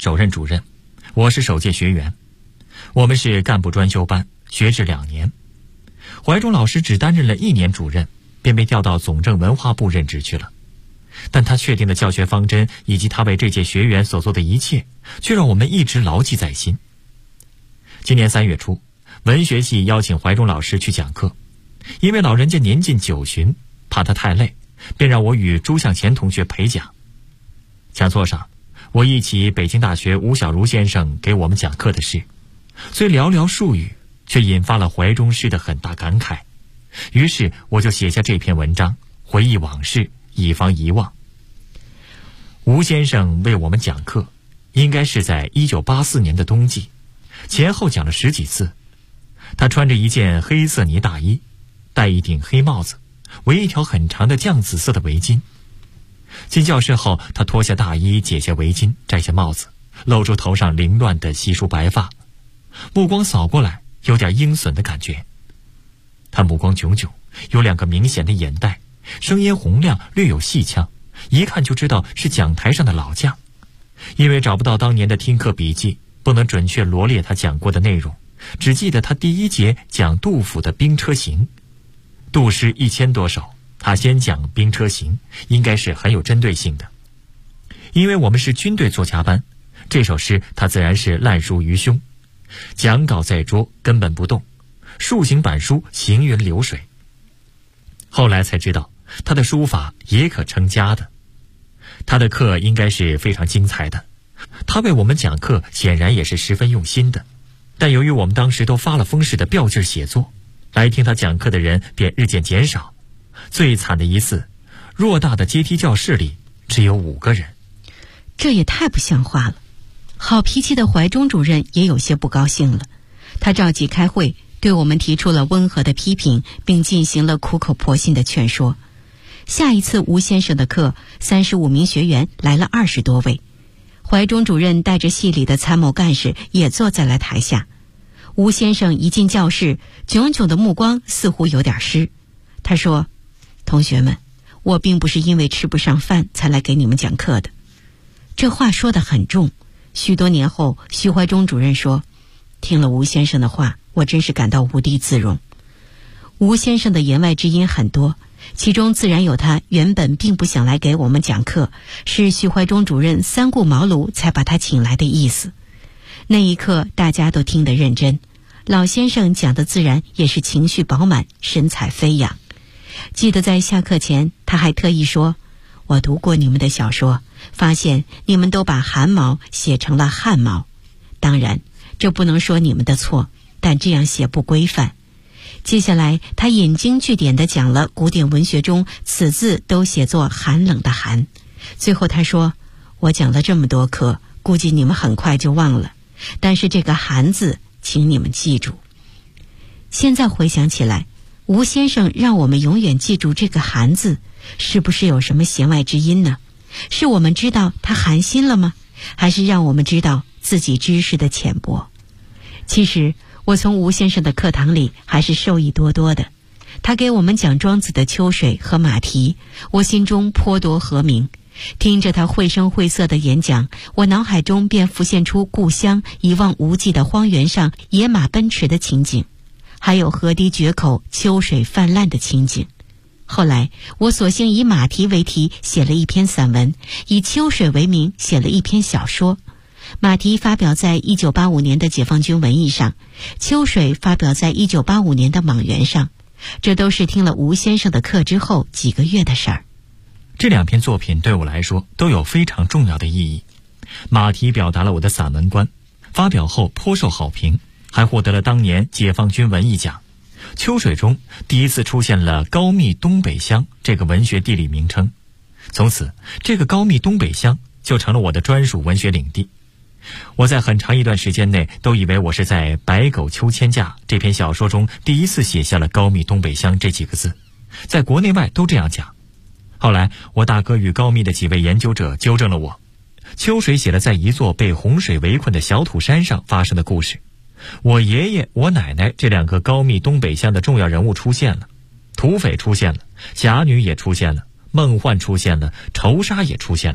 首任主任，我是首届学员。我们是干部专修班，学制2年。怀忠老师只担任了1年主任，便被调到总政文化部任职去了。但他确定的教学方针以及他为这届学员所做的一切，却让我们一直牢记在心。今年3月初，文学系邀请怀忠老师去讲课，因为老人家年近90旬，怕他太累，便让我与朱向前同学陪讲。讲座上，我忆起北京大学吴小如先生给我们讲课的事，虽寥寥数语，却引发了怀忠师的很大感慨。于是我就写下这篇文章，回忆往事，以防遗忘。吴先生为我们讲课，应该是在1984年的冬季，前后讲了10几次。他穿着一件黑色呢大衣，戴一顶黑帽子，围一条很长的绛紫色的围巾。进教室后，他脱下大衣，解下围巾，摘下帽子，露出头上凌乱的稀疏白发，目光扫过来，有点阴损的感觉。他目光炯炯，有2个明显的眼袋，声音洪亮，略有戏腔，一看就知道是讲台上的老将。因为找不到当年的听课笔记，不能准确罗列他讲过的内容，只记得他第1节讲杜甫的《兵车行》，杜诗1000多首，他先讲《兵车行》，应该是很有针对性的。因为我们是军队作家班，这首诗他自然是烂熟于胸。讲稿在桌，根本不动，竖行板书，行云流水。后来才知道，他的书法也可称佳的。他的课应该是非常精彩的，他为我们讲课显然也是十分用心的。但由于我们当时都发了疯似的吊劲写作，来听他讲课的人便日渐减少。最惨的一次，偌大的阶梯教室里只有5个人。 这也太不像话了。好脾气的怀忠主任也有些不高兴了，他召集开会，对我们提出了温和的批评，并进行了苦口婆心的劝说。下一次吴先生的课，35名学员来了20多位，怀忠主任带着系里的参谋干事也坐在了台下。吴先生一进教室，炯炯的目光似乎有点湿。他说：“同学们，我并不是因为吃不上饭才来给你们讲课的。”这话说得很重。许多年后，徐怀忠主任说：“听了吴先生的话，我真是感到无地自容。”吴先生的言外之音很多，其中自然有他原本并不想来给我们讲课，是徐怀忠主任3顾茅庐才把他请来的意思。那一刻大家都听得认真，老先生讲的自然也是情绪饱满，神采飞扬。记得在下课前，他还特意说：“我读过你们的小说，发现你们都把汗毛写成了汗毛。当然，这不能说你们的错，但这样写不规范。”接下来，他引经据典地讲了古典文学中此字都写作寒冷的寒。最后他说：“我讲了这么多课，估计你们很快就忘了，但是这个寒字，请你们记住。”现在回想起来，吴先生让我们永远记住这个寒字，是不是有什么弦外之音呢？是我们知道他寒心了吗？还是让我们知道自己知识的浅薄？其实我从吴先生的课堂里还是受益多多的。他给我们讲庄子的秋水和马蹄，我心中颇多和鸣。听着他绘声绘色的演讲，我脑海中便浮现出故乡一望无际的荒原上野马奔驰的情景，还有河堤决口秋水泛滥的情景。后来我索性以马蹄为题写了一篇散文，以秋水为名写了一篇小说。马蹄发表在1985年的解放军文艺上，秋水发表在1985年的莽原上。这都是听了吴先生的课之后几个月的事儿。 这2篇作品对我来说都有非常重要的意义。马蹄表达了我的散文观，发表后颇受好评，还获得了当年解放军文艺奖。秋水中第一次出现了高密东北乡这个文学地理名称，从此这个高密东北乡就成了我的专属文学领地。我在很长一段时间内都以为我是在《白狗秋千架》这篇小说中第一次写下了高密东北乡这几个字，在国内外都这样讲。后来我大哥与高密的几位研究者纠正了我，秋水写了在一座被洪水围困的小土山上发生的故事。我爷爷我奶奶这2个高密东北乡的重要人物出现了，土匪出现了，侠女也出现了，梦幻出现了，仇杀也出现了，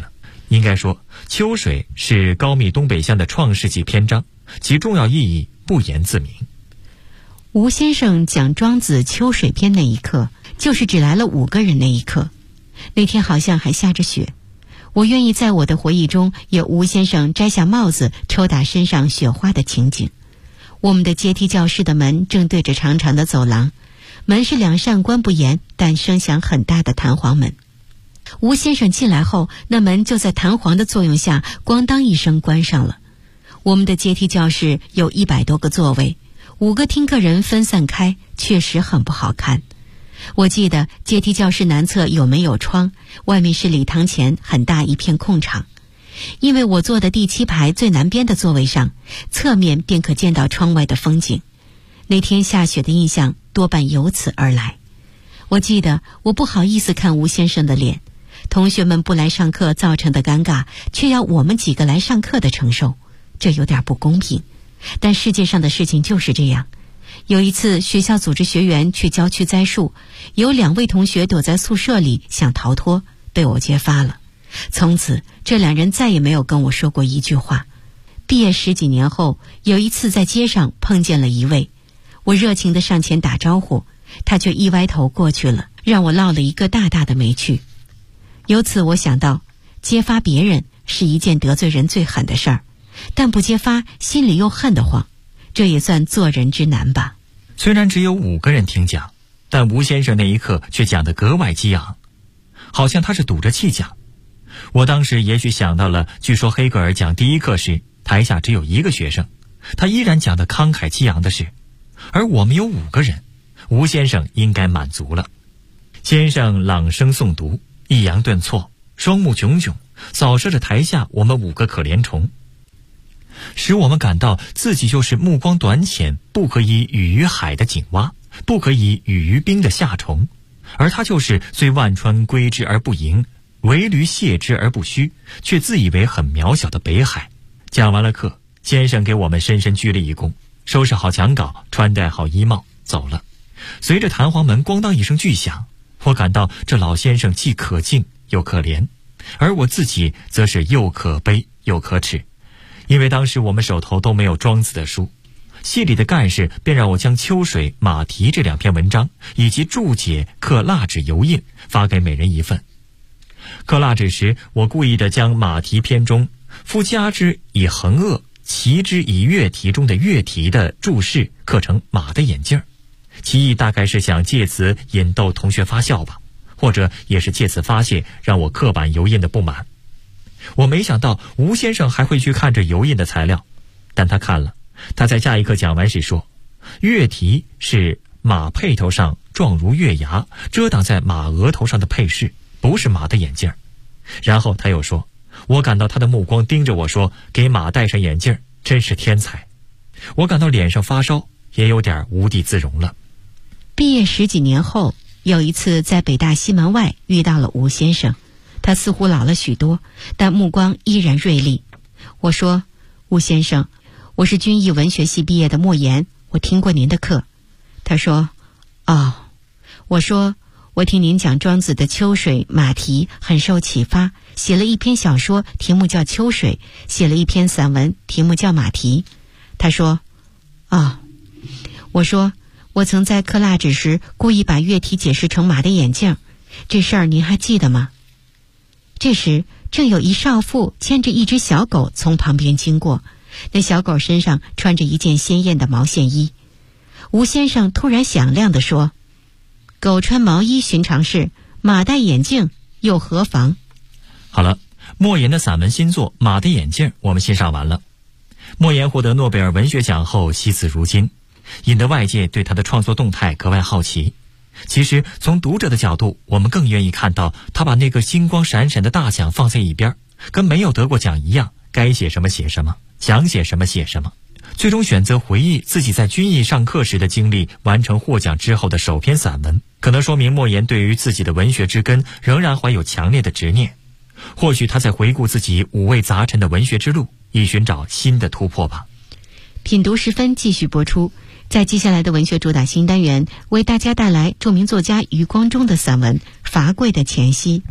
应该说，秋水是高密东北乡的创世纪篇章，其重要意义不言自明。 吴先生讲庄子秋水篇那一刻，就是只来了5个人那一刻。那天好像还下着雪，我愿意在我的回忆中有吴先生摘下帽子抽打身上雪花的情景。我们的阶梯教室的门正对着长长的走廊，门是2扇关不严但声响很大的弹簧门。吴先生进来后，那门就在弹簧的作用下咣当一声关上了。我们的阶梯教室有100多个座位，5个听课人分散开，确实很不好看。我记得阶梯教室南侧有门有窗，外面是礼堂前很大一片空场。因为我坐的第7排最南边的座位上，侧面便可见到窗外的风景。那天下雪的印象多半由此而来。我记得我不好意思看吴先生的脸，同学们不来上课造成的尴尬，却要我们几个来上课的承受，这有点不公平。但世界上的事情就是这样。有一次学校组织学员去郊区栽树，有2位同学躲在宿舍里想逃脱，被我揭发了。从此这2人再也没有跟我说过一句话。毕业10几年后，有一次在街上碰见了一位，我热情地上前打招呼，他却一歪头过去了，让我落了一个大大的霉趣。由此我想到，揭发别人是一件得罪人最狠的事儿，但不揭发心里又恨得慌，这也算做人之难吧。 虽然只有5个人听讲，但吴先生那一刻却讲得格外激昂，好像他是赌着气讲。我当时也许想到了，据说黑格尔讲第1课时，台下只有1个学生，他依然讲得慷慨激昂的事，而我们有5个人，吴先生应该满足了。先生朗声诵读，抑扬顿挫，双目炯炯，扫射着台下我们5个可怜虫，使我们感到自己就是目光短浅，不可以语于海的井蛙，不可以语于冰的夏虫，而他就是虽万川归之而不盈，为驴谢之而不虚，却自以为很渺小的北海。讲完了课，先生给我们深深鞠了一躬，收拾好讲稿，穿戴好衣帽，走了。随着弹簧门咣当一声巨响，我感到这老先生既可敬又可怜，而我自己则是又可悲又可耻。因为当时我们手头都没有庄子的书，系里的干事便让我将秋水、马蹄这2篇文章以及注解刻蜡纸油印发给每人1份。刻蜡纸时，我故意地将马蹄篇中夫加之以横恶，其之以月蹄中的月蹄的注释刻成马的眼镜，其意大概是想借此引逗同学发笑吧，或者也是借此发泄让我刻板油印的不满。我没想到吴先生还会去看这油印的材料，但他看了。他在下一课讲完时说，月蹄是马辔头上状如月牙遮挡在马额头上的配饰，不是马的眼镜。然后他又说，我感到他的目光盯着我说，给马戴上眼镜真是天才。我感到脸上发烧，也有点无地自容了。 毕业10几年后，有一次在北大西门外遇到了吴先生，他似乎老了许多，但目光依然锐利。我说，吴先生，我是军艺文学系毕业的莫言，我听过您的课。他说，哦。我说，我听您讲庄子的秋水、马蹄很受启发，写了一篇小说，题目叫秋水，写了一篇散文，题目叫马蹄。他说，哦。我说，我曾在刻蜡纸时故意把月蹄解释成马的眼镜，这事儿您还记得吗？这时正有一少妇牵着一只小狗从旁边经过，那小狗身上穿着一件鲜艳的毛线衣。吴先生突然响亮地说，狗穿毛衣寻常事，马戴眼镜又何妨？ 好了，莫言的散文新作《马的眼镜》我们欣赏完了。莫言获得诺贝尔文学奖后惜字如金，引得外界对他的创作动态格外好奇。其实从读者的角度，我们更愿意看到他把那个金光闪闪的大奖放在一边，跟没有得过奖一样，该写什么写什么，想写什么写什么，最终选择回忆自己在军艺上课时的经历，完成获奖之后的首篇散文，可能说明莫言对于自己的文学之根仍然怀有强烈的执念。或许他在回顾自己五味杂陈的文学之路，以寻找新的突破吧。 品读时分继续播出，在接下来的文学主打新单元，为大家带来著名作家余光中的散文《罚跪的前夕》。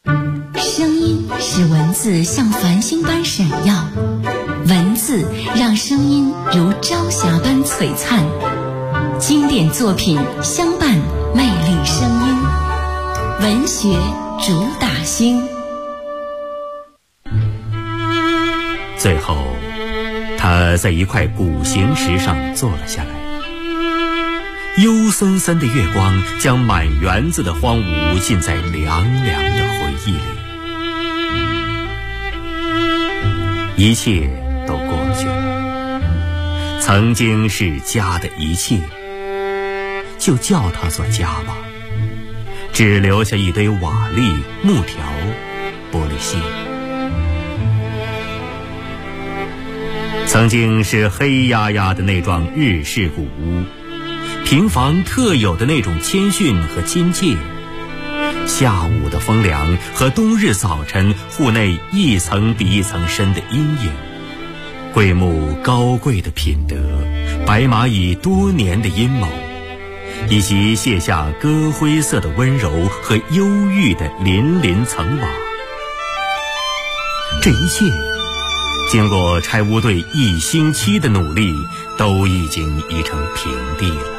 声音使文字像繁星般闪耀，文字让声音如朝霞般璀璨。经典作品相伴魅力声音，文学主打星。 最后，他在一块古形石上坐了下来。幽森森的月光将满园子的荒芜浸在凉凉的回忆里。一切都过去了，曾经是家的一切，就叫它做家吧，只留下一堆瓦砾、木条、玻璃屑。曾经是黑压压的那幢日式古屋，平房特有的那种谦逊和亲切，下午的风凉和冬日早晨户内一层比一层深的阴影，桂木高贵的品德，白蚂蚁多年的阴谋，以及卸下鸽灰色的温柔和忧郁的粼粼层瓦，这一切经过拆屋队1星期的努力，都已经移成平地了。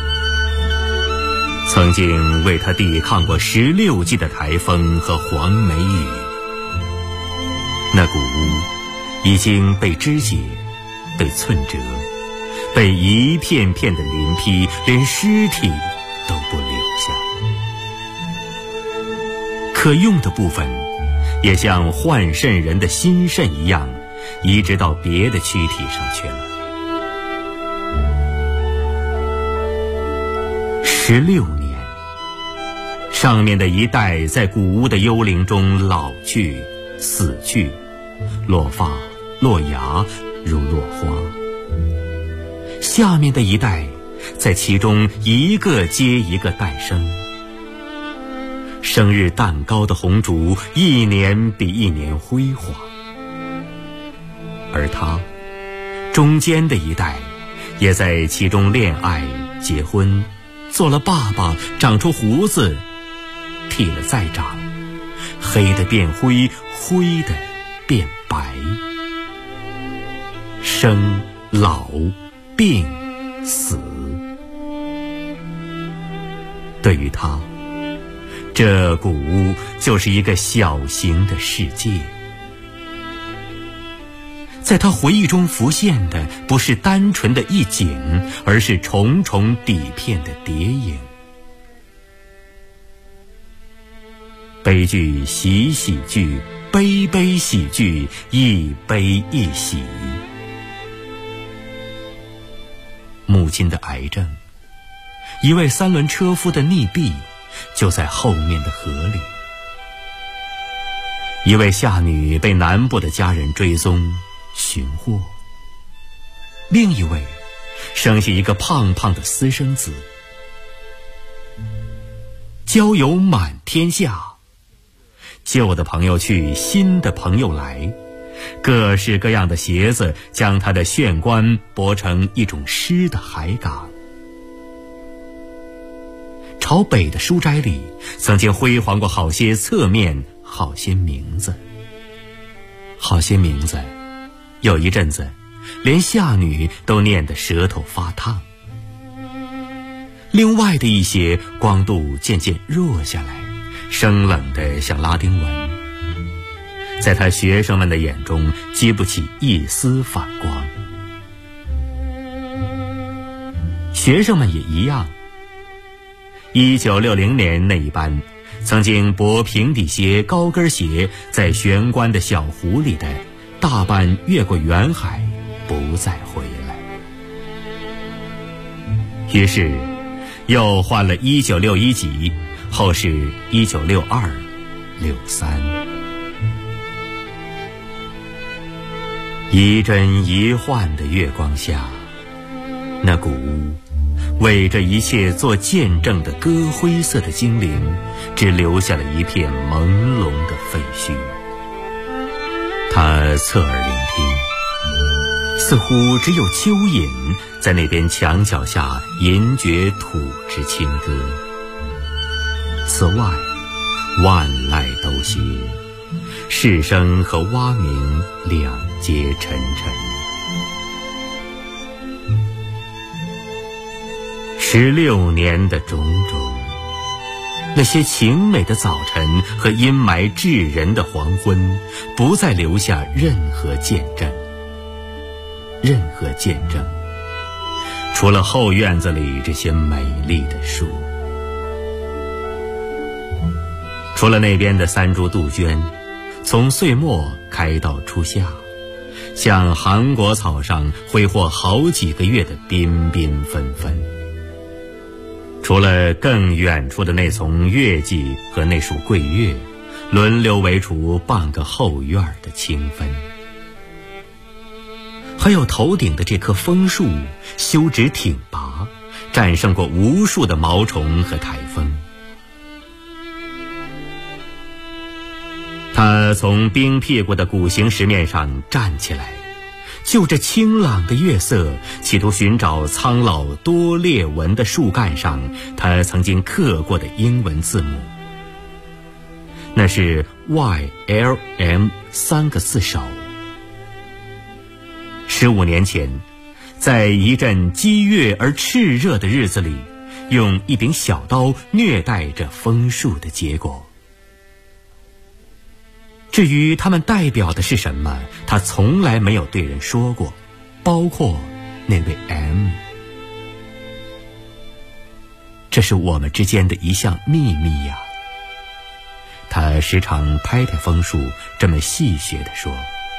曾经为他抵抗过16季的台风和黄梅雨，那古屋已经被肢解，被寸折，被一片片的鳞劈，连尸体都不留下。可用的部分也像换肾人的心肾一样，移植到别的躯体上去了。16年，上面的一代在古屋的幽灵中老去、死去，落发、落芽，如落花；下面的一代在其中一个接一个诞生。生日蛋糕的红烛一年比一年辉煌，而他中间的一代也在其中恋爱、结婚，做了爸爸，长出胡子，剃了再长，黑的变灰，灰的变白。生、老、病、死，对于他，这古屋就是一个小型的世界。在他回忆中浮现的不是单纯的一景，而是重重底片的叠影。悲剧喜喜剧，悲悲喜剧，一悲一喜。母亲的癌症，一位3轮车夫的溺毙，就在后面的河里。一位下女被南部的家人追踪寻获，另一位生下一个胖胖的私生子。交友满天下，旧的朋友去，新的朋友来，各式各样的鞋子将他的炫冠驳成一种诗的海港。朝北的书斋里，曾经辉煌过好些侧面，好些名字。好些名字，有一阵子连下女都念得舌头发烫。另外的一些光度渐渐弱下来，生冷得像拉丁文，在他学生们的眼中激不起一丝反光。学生们也一样。1960年那一班，曾经薄平底鞋、高跟鞋在玄关的小湖里的，大半越过远海，不再回来。于是又换了1961级，后是1962、63。一真一幻的月光下，那古屋为这一切做见证的鸽灰色的精灵，只留下了一片朦胧的废墟。他侧耳聆听，似乎只有蚯蚓在那边墙角下吟绝土之清歌。此外，万籁都斜，市声和蛙鸣两皆沉沉。16年的种种，那些晴美的早晨和阴霾炙人的黄昏，不再留下任何见证，除了后院子里这些美丽的树，除了那边的三株杜鹃，从岁末开到初夏，像韩国草上挥霍好几个月的缤缤纷纷，除了更远处的那丛月季和那束桂月，轮流围出半个后院的清芬，还有头顶的这棵枫树，修直挺拔，战胜过无数的毛虫和台风。它从冰屁股的鼓形石面上站起来，就着清朗的月色，企图寻找苍老多裂纹的树干上他曾经刻过的英文字母，那是 YLM 3个字首。15年前，在一阵激越而炽热的日子里，用一柄小刀虐待着枫树的结果。至于它们代表的是什么，他从来没有对人说过，包括那位 M。 这是我们之间的一项秘密呀。他时常拍拍枫树，这么戏谑地说。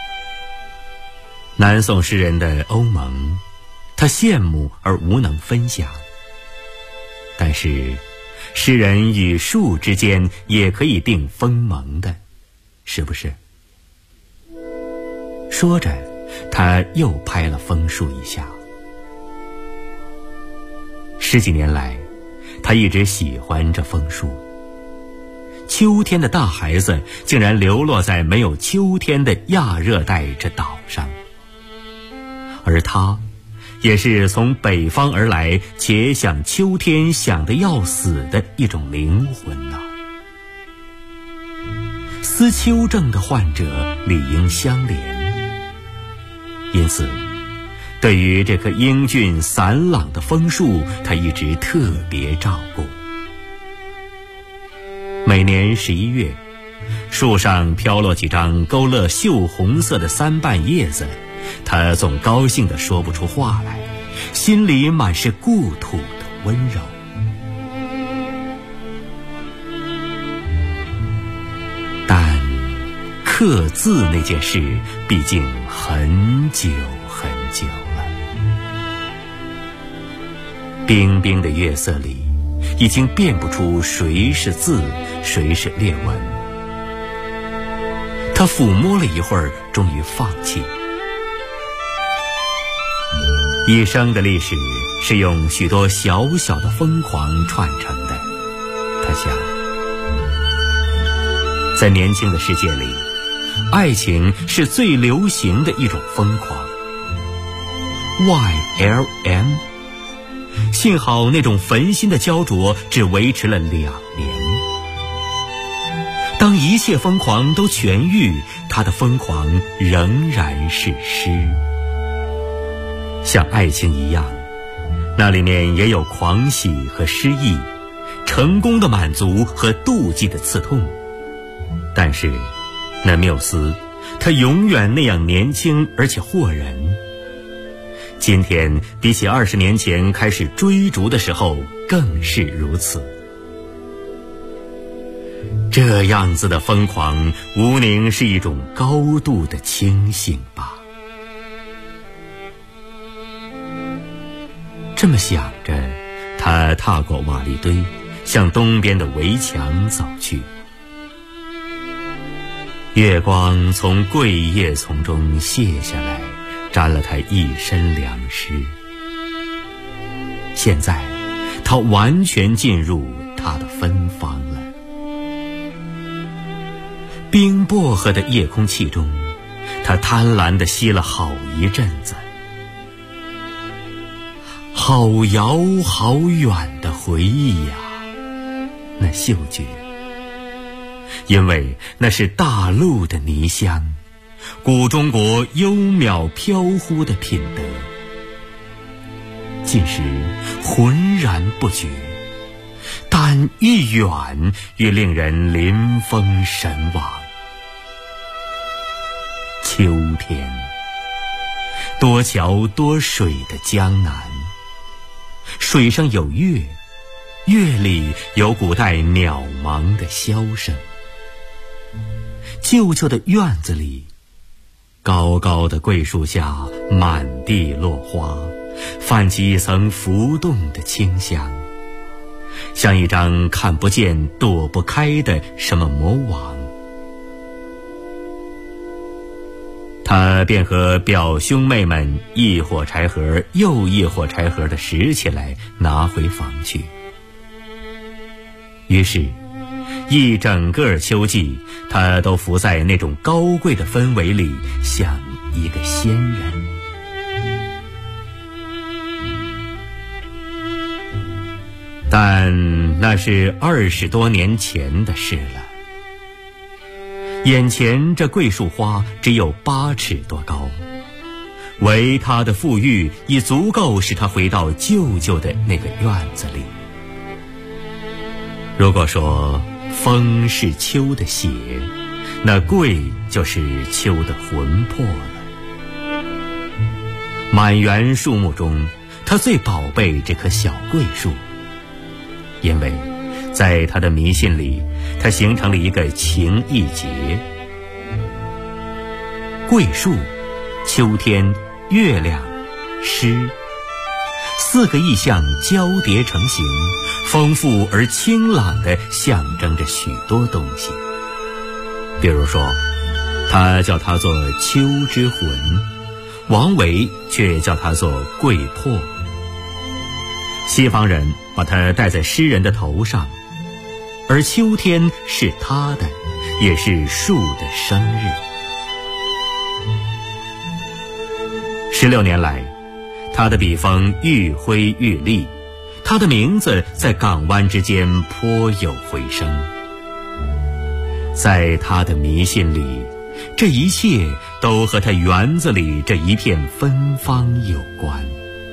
南宋诗人的欧盟，他羡慕而无能分享。但是诗人与树之间也可以定锋盟的，是不是？说着，他又拍了枫树一下。10几年来，他一直喜欢这枫树。秋天的大孩子竟然流落在没有秋天的亚热带这岛上，而他也是从北方而来，且想秋天想得要死的一种灵魂呐。思秋症的患者理应相连，因此对于这棵英俊散朗的枫树，他一直特别照顾。每年11月，树上飘落几张勾勒锈红色的3瓣叶子，他总高兴地说不出话来，心里满是故土的温柔。但刻字那件事毕竟很久很久了，冰冰的月色里已经辨不出谁是字，谁是裂纹。他抚摸了一会儿，终于放弃。一生的历史是用许多小小的疯狂串成的，他想，在年轻的世界里，爱情是最流行的一种疯狂。YLM， 幸好那种焚心的焦灼只维持了2年。当一切疯狂都痊愈，他的疯狂仍然是诗。像爱情一样，那里面也有狂喜和失意，成功的满足和妒忌的刺痛。但是那缪斯，他永远那样年轻而且惑人。今天比起20年前开始追逐的时候更是如此。这样子的疯狂，无宁是一种高度的清醒吧。这么想着，他踏过瓦砾堆，向东边的围墙走去。月光从桂叶丛中泻下来，沾了他一身凉湿。现在他完全进入他的芬芳了。冰薄荷的夜空气中，他贪婪地吸了好一阵子。好遥好远的回忆呀，那嗅觉， 因为那是大陆的泥香，古中国幽渺飘忽的品德，近时浑然不觉，但愈远愈令人临风神往。秋天，多桥多水的江南，水上有月，月里有古代渺茫的箫声。旧旧的院子里，高高的桂树下满地落花，泛起一层浮动的清香，像一张看不见躲不开的什么魔网。他便和表兄妹们一伙柴盒又一伙柴盒的拾起来拿回房去。于是一整个秋季，他都浮在那种高贵的氛围里，像一个仙人。但那是20多年前的事了。眼前这桂树花只有8尺多高，唯他的富裕已足够使他回到舅舅的那个院子里。如果说风是秋的血，那桂就是秋的魂魄了。满园树木中，他最宝贝这棵小桂树，因为在他的迷信里，它形成了一个情意结。桂树、秋天、月亮、诗，4个意象交叠成形，丰富而清朗地象征着许多东西。比如说，他叫它做秋之魂，王维却叫它做桂魄。西方人把它戴在诗人的头上，而秋天是他的，也是树的生日。16年来，他的笔锋愈挥愈利，他的名字在港湾之间颇有回声。在他的迷信里，这一切都和他园子里这一片芬芳有关。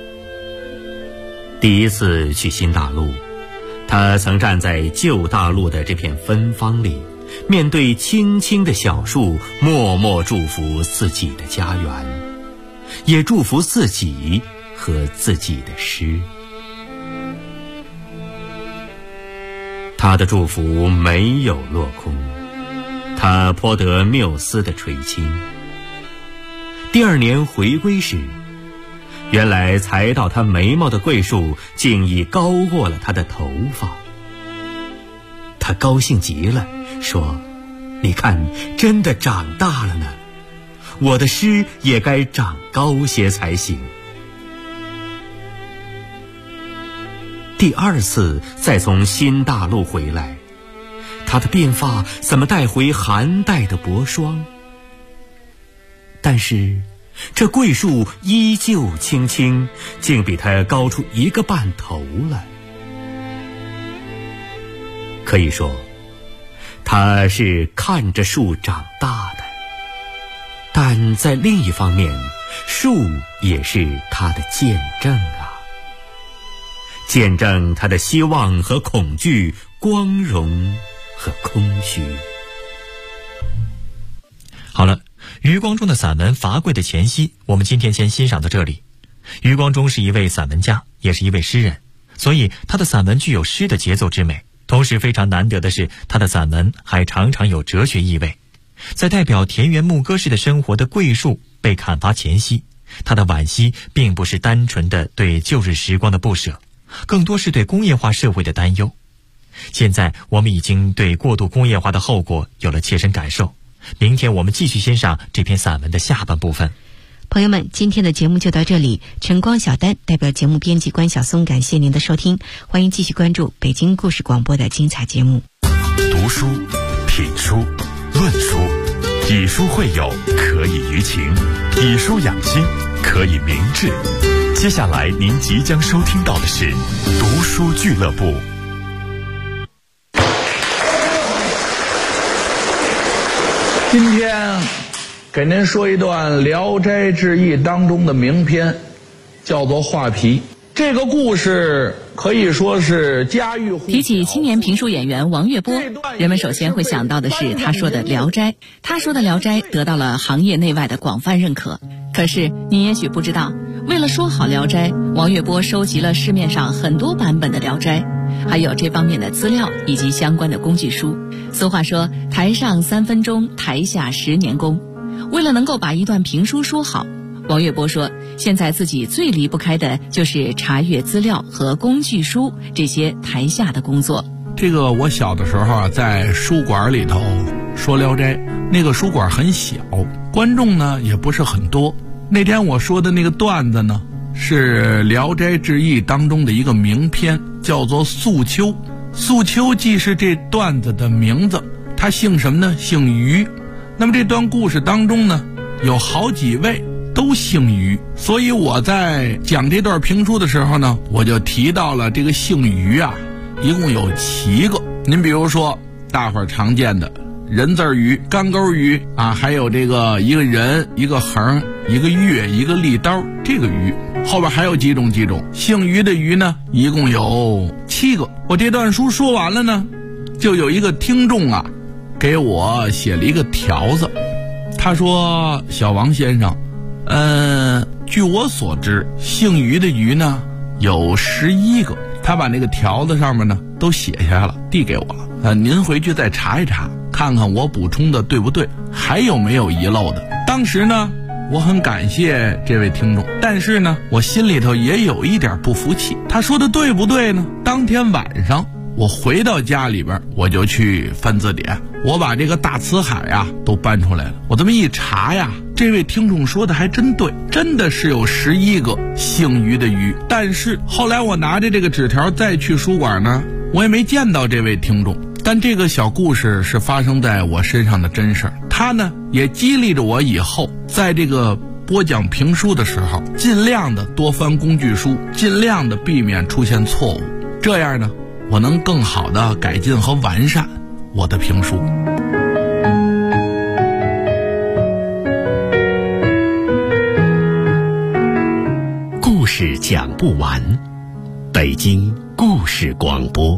第一次去新大陆，他曾站在旧大陆的这片芬芳里，面对青青的小树，默默祝福自己的家园，也祝福自己和自己的诗。他的祝福没有落空，他颇得缪斯的垂青。第2年回归时，原来才到他眉毛的桂树竟已高过了他的头发。他高兴极了，说：“你看，真的长大了呢，我的诗也该长高些才行。”第2次再从新大陆回来，他的鬓发怎么带回寒带的薄霜？但是这桂树依旧青青，竟比他高出1个半头了。可以说，他是看着树长大的，但在另一方面，树也是他的见证啊，见证他的希望和恐惧，光荣和空虚。 好了，余光中的散文《伐桂的前夕》，我们今天先欣赏到这里。余光中是一位散文家，也是一位诗人，所以他的散文具有诗的节奏之美。同时非常难得的是，他的散文还常常有哲学意味。在代表田园牧歌式的生活的桂树被砍伐前夕，他的惋惜并不是单纯的对旧日时光的不舍，更多是对工业化社会的担忧。现在我们已经对过度工业化的后果有了切身感受。明天我们继续欣赏这篇散文的下半部分。 朋友们，今天的节目就到这里。晨光小丹代表节目编辑关晓松，感谢您的收听，欢迎继续关注北京故事广播的精彩节目。 读书、品书、论书，以书会友，可以娱情；以书养心，可以明志。接下来您即将收听到的是读书俱乐部。 今天给您说一段《聊斋志异》当中的名篇，叫做《画皮》。这个故事可以说是家喻户晓。 提起青年评书演员王月波，人们首先会想到的是他说的《聊斋》。他说的《聊斋》得到了行业内外的广泛认可。可是你也许不知道，为了说好《聊斋》，王月波收集了市面上很多版本的《聊斋》，还有这方面的资料以及相关的工具书。俗话说，台上3分钟，台下10年功。为了能够把一段评书说好，王月波说，现在自己最离不开的就是查阅资料和工具书这些台下的工作。 这个我小的时候啊，在书馆里头说《聊斋》，那个书馆很小，观众呢也不是很多。那天我说的那个段子呢，是《聊斋志异》当中的一个名篇，叫做《素秋》。素秋既是这段子的名字，他姓什么呢？姓于。那么这段故事当中呢，有好几位都姓于，所以我在讲这段评书的时候呢，我就提到了这个姓于啊，一共有7个。您比如说大伙儿常见的人字鱼、干钩鱼啊，还有这个一个人、一个横、一个月、一个利刀，这个鱼后边还有几种姓于的鱼呢，一共有7个。我这段书说完了呢，就有一个听众啊给我写了一个条子，他说：小王先生，据我所知，姓于的于呢有11个。他把那个条子上面呢都写下来了，递给我了。您回去再查一查，看看我补充的对不对，还有没有遗漏的。当时呢，我很感谢这位听众，但是呢，我心里头也有一点不服气。他说的对不对呢？当天晚上我回到家里边，我就去翻字典，我把这个大辞海啊都搬出来了。我这么一查呀，这位听众说的还真对，真的是有11个姓于的于。但是后来我拿着这个纸条再去书馆呢，我也没见到这位听众。但这个小故事是发生在我身上的真事儿，它呢也激励着我以后在这个播讲评书的时候，尽量的多翻工具书，尽量的避免出现错误，这样呢我能更好的改进和完善我的评书。 故事讲不完，北京故事广播。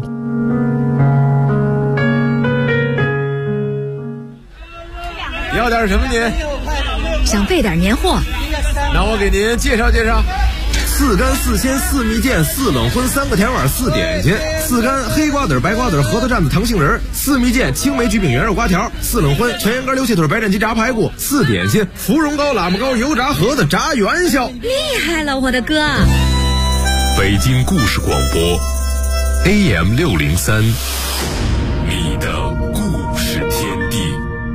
要点什么您？ 想备点年货。 那我给您介绍介绍。4干4鲜4蜜饯4冷荤3个甜碗4点心，4干黑瓜子白瓜子核桃蘸子糖杏仁，4蜜饯青梅橘饼圆肉瓜条，4冷荤全羊肝溜气腿白斩鸡炸排骨，4点心芙蓉糕喇嘛糕油炸盒子炸元宵。 厉害了，我的哥！ 北京故事广播 AM 603，你的故事天地。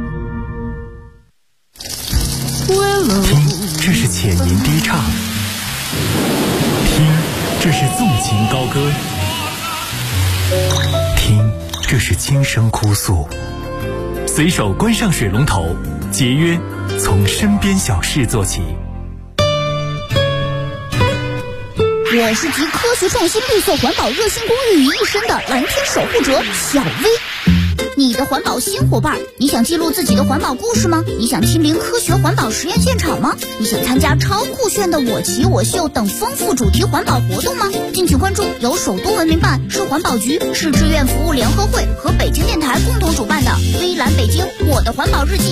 听，这是浅吟低唱；听，这是纵情高歌；听，这是轻声哭诉。随手关上水龙头，节约从身边小事做起。 我是集科学创新、绿色环保、热心公益于一身的蓝天守护者小薇。你的环保新伙伴，你想记录自己的环保故事吗？你想亲临科学环保实验现场吗？你想参加超酷炫的我骑我秀等丰富主题环保活动吗？敬请关注由首都文明办、市环保局、市志愿服务联合会和北京电台共同主办的微蓝北京我的环保日记